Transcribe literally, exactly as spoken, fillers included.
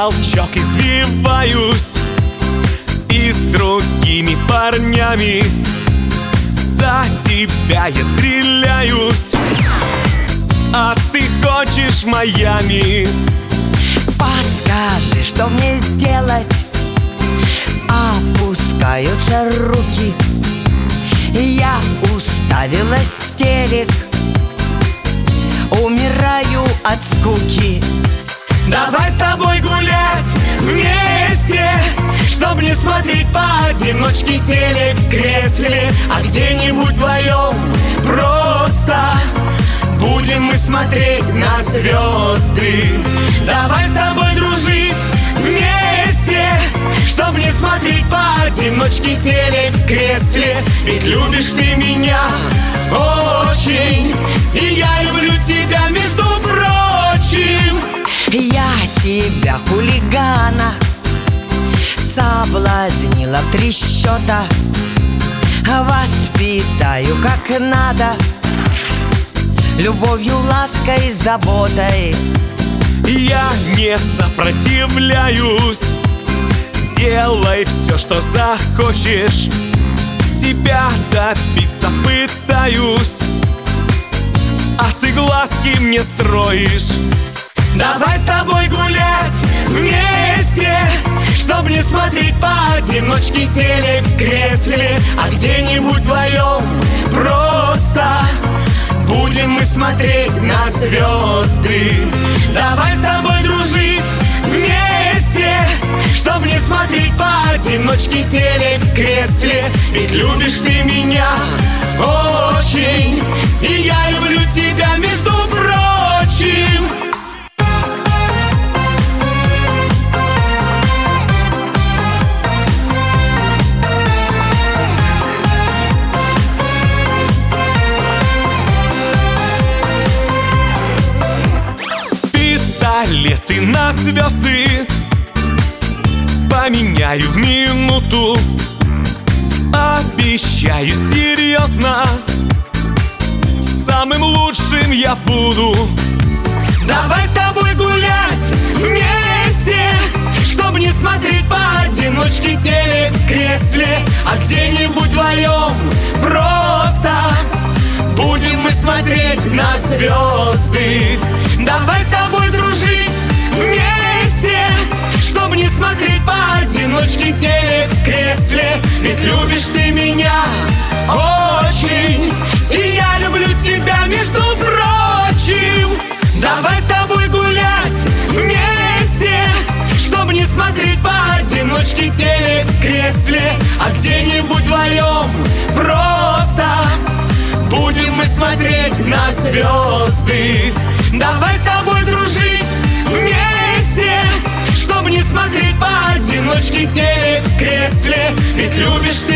толчок извиваюсь и с другими парнями за тебя я стреляюсь, а ты хочешь Майами. Подскажи, что мне делать? Опускаются руки, я уставилась в телек, умираю от скуки. Давай с тобой гулять вместе, чтоб не смотреть поодиночке телек в кресле, а где-нибудь вдвоем просто будем мы смотреть на звезды. Давай с тобой дружить вместе, чтоб не смотреть поодиночке телек в кресле, ведь любишь ты меня очень, и я люблю тебя, между прочим. Я тебя, хулигана, соблазнила в три счета, воспитаю как надо, любовью, лаской, заботой. Я не сопротивляюсь, делай все, что захочешь, тебя добиться пытаюсь, а ты глазки мне строишь. Давай с тобой гулять вместе, чтоб не смотреть поодиночке телек в кресле, а где-нибудь вдвоем просто будем мы смотреть на звезды. Давай с тобой дружить вместе, чтоб не смотреть поодиночке телек в кресле, ведь любишь ты меня очень, и я люблю тебя, между прочим. Пистолеты на звезды поменяю в минуту, обещаю серьезно, самым лучшим я буду. Давай с тобой гулять вместе, чтоб не смотреть поодиночке телек в кресле, а где-нибудь вдвоем просто будем мы смотреть на звезды. Давай с тобой дружить вместе, чтоб не смотреть поодиночке телек в кресле, ведь любишь ты меня очень, и я люблю тебя, между прочим. Давай с тобой гулять вместе, чтоб не смотреть поодиночке телек в кресле, а где-нибудь вдвоем просто будем мы смотреть на звезды. Давай с тобой дружить вместе, чтоб не смотреть поодиночке телек в кресле, ведь любишь ты